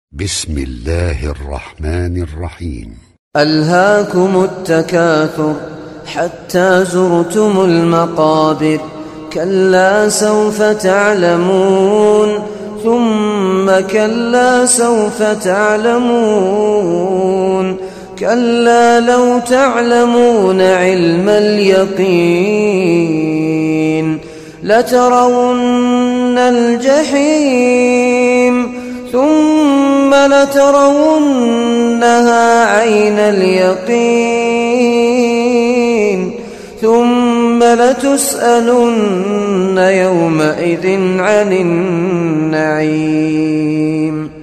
بسم الله الرحمن الرحيم. ألهاكم التكاثر حتى زرتم المقابر، كلا سوف تعلمون ثم كلا سوف تعلمون، كلا لو تعلمون علم اليقين لترون الجحيم ثم لترونها عين اليقين ثم لتسألن يومئذ عن النعيم.